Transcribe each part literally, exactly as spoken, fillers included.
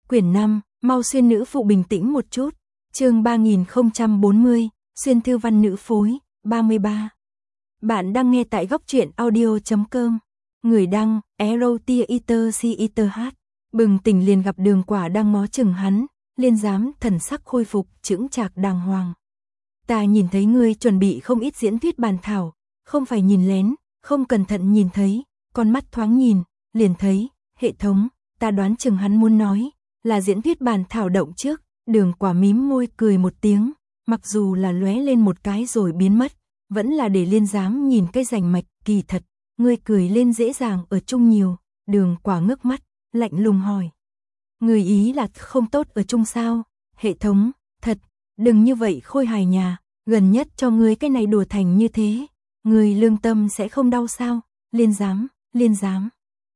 Quyển năm, mau xuyên nữ phụ bình tĩnh một chút. Chương ba nghìn không trăm bốn mươi, xuyên thư văn nữ phối, ba mươi ba. Bạn đang nghe tại góc truyện audio chấm com. Người đăng, Erotiater Citer H. Bừng tỉnh liền gặp Đường Quả đang ngó chừng hắn, Liên Giám thần sắc khôi phục, chững chạc đàng hoàng. Ta nhìn thấy ngươi chuẩn bị không ít diễn thuyết bàn thảo, không phải nhìn lén, không cẩn thận nhìn thấy, con mắt thoáng nhìn, liền thấy, hệ thống, ta đoán chừng hắn muốn nói, là diễn thuyết bàn thảo động trước. Đường Quả mím môi cười một tiếng, mặc dù là lóe lên một cái rồi biến mất, vẫn là để Liên Giám nhìn cái rành mạch. Kỳ thật, ngươi cười lên dễ dàng ở chung nhiều. Đường Quả ngước mắt, lạnh lùng hỏi. Ngươi ý là không tốt ở chung sao? Hệ thống, thật, đừng như vậy khôi hài nhà, gần nhất cho ngươi cái này đùa thành như thế, ngươi lương tâm sẽ không đau sao? Liên Giám, Liên Giám,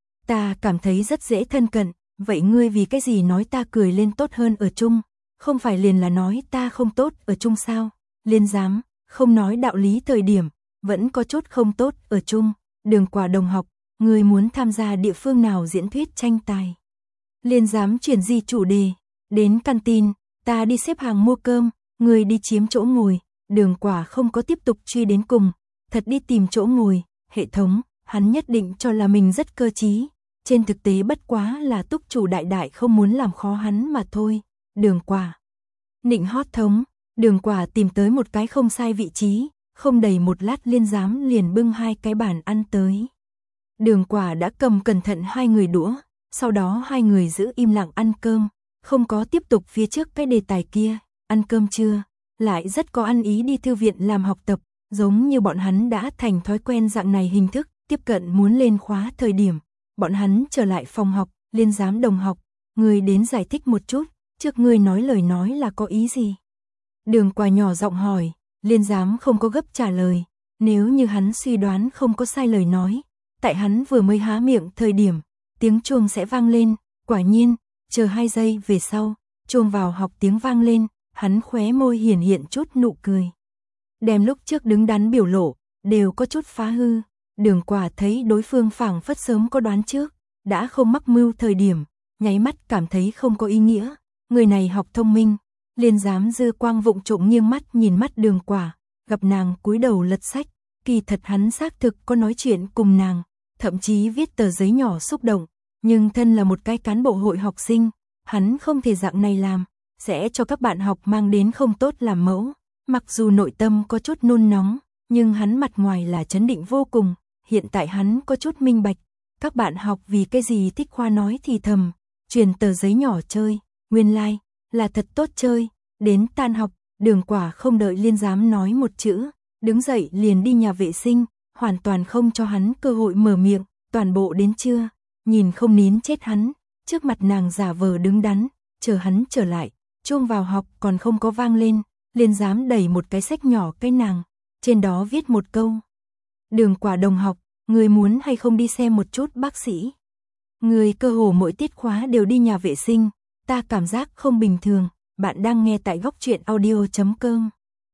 ta cảm thấy rất dễ thân cận, vậy ngươi vì cái gì nói ta cười lên tốt hơn ở chung? Không phải liền là nói ta không tốt ở chung sao? Liên Giám, không nói đạo lý thời điểm, vẫn có chút không tốt ở chung. Đường Quả đồng học, ngươi muốn tham gia địa phương nào diễn thuyết tranh tài? Liên Giám chuyển di chủ đề, đến canteen, ta đi xếp hàng mua cơm, ngươi đi chiếm chỗ ngồi. Đường Quả không có tiếp tục truy đến cùng, thật đi tìm chỗ ngồi. Hệ thống, hắn nhất định cho là mình rất cơ trí, trên thực tế bất quá là túc chủ đại đại không muốn làm khó hắn mà thôi. Đường Quả nịnh hót thống, Đường Quả tìm tới một cái không sai vị trí, không đầy một lát Liên Giám liền bưng hai cái bàn ăn tới. Đường Quả đã cầm cẩn thận hai người đũa, sau đó hai người giữ im lặng ăn cơm, không có tiếp tục phía trước cái đề tài kia. Ăn cơm chưa? Lại rất có ăn ý đi thư viện làm học tập, giống như bọn hắn đã thành thói quen dạng này hình thức. Tiếp cận muốn lên khóa thời điểm, bọn hắn trở lại phòng học. Liên Giám đồng học, người đến giải thích một chút, trước ngươi nói lời nói là có ý gì? Đường Quả nhỏ giọng hỏi. Liên Giám không có gấp trả lời, nếu như hắn suy đoán không có sai lời nói, tại hắn vừa mới há miệng thời điểm, tiếng chuông sẽ vang lên. Quả nhiên, chờ hai giây về sau, chuông vào học tiếng vang lên, hắn khóe môi hiển hiện chút nụ cười, đem lúc trước đứng đắn biểu lộ đều có chút phá hư. Đường Quả thấy đối phương phảng phất sớm có đoán trước, đã không mắc mưu thời điểm, nháy mắt cảm thấy không có ý nghĩa. Người này học thông minh. Liên Giám dư quang vụng trộm nghiêng mắt nhìn mắt Đường Quả, gặp nàng cúi đầu lật sách, kỳ thật hắn xác thực có nói chuyện cùng nàng, thậm chí viết tờ giấy nhỏ xúc động, nhưng thân là một cái cán bộ hội học sinh, hắn không thể dạng này làm, sẽ cho các bạn học mang đến không tốt làm mẫu. Mặc dù nội tâm có chút nôn nóng, nhưng hắn mặt ngoài là trấn định vô cùng. Hiện tại hắn có chút minh bạch, các bạn học vì cái gì thích khoa nói thì thầm, truyền tờ giấy nhỏ chơi, nguyên lai like, là thật tốt chơi. Đến tan học, Đường Quả không đợi Liên Giám nói một chữ, đứng dậy liền đi nhà vệ sinh, hoàn toàn không cho hắn cơ hội mở miệng. Toàn bộ đến trưa, nhìn không nín chết hắn, trước mặt nàng giả vờ đứng đắn, chờ hắn trở lại, chuông vào học còn không có vang lên, Liên Giám đẩy một cái sách nhỏ cái nàng, trên đó viết một câu. Đường Quả đồng học, người muốn hay không đi xem một chút bác sĩ? Người cơ hồ mỗi tiết khóa đều đi nhà vệ sinh, ta cảm giác không bình thường. Bạn đang nghe tại góc truyện audio chấm com.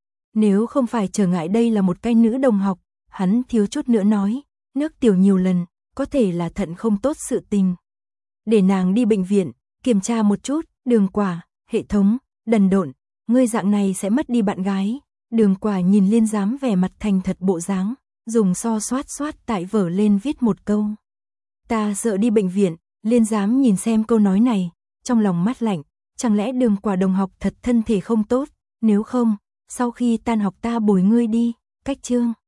Nếu không phải trở ngại đây là một cái nữ đồng học, hắn thiếu chút nữa nói, nước tiểu nhiều lần, có thể là thận không tốt sự tình. Để nàng đi bệnh viện, kiểm tra một chút. Đường Quả, hệ thống, đần độn, ngươi dạng này sẽ mất đi bạn gái. Đường Quả nhìn Liên Giám vẻ mặt thành thật bộ dáng, dùng so xoát xoát tại vở lên viết một câu. Ta sợ đi bệnh viện. Liên Giám nhìn xem câu nói này, trong lòng mát lạnh. Chẳng lẽ Đường Quả đồng học thật thân thể không tốt? Nếu không, sau khi tan học ta bồi ngươi đi. Cách chương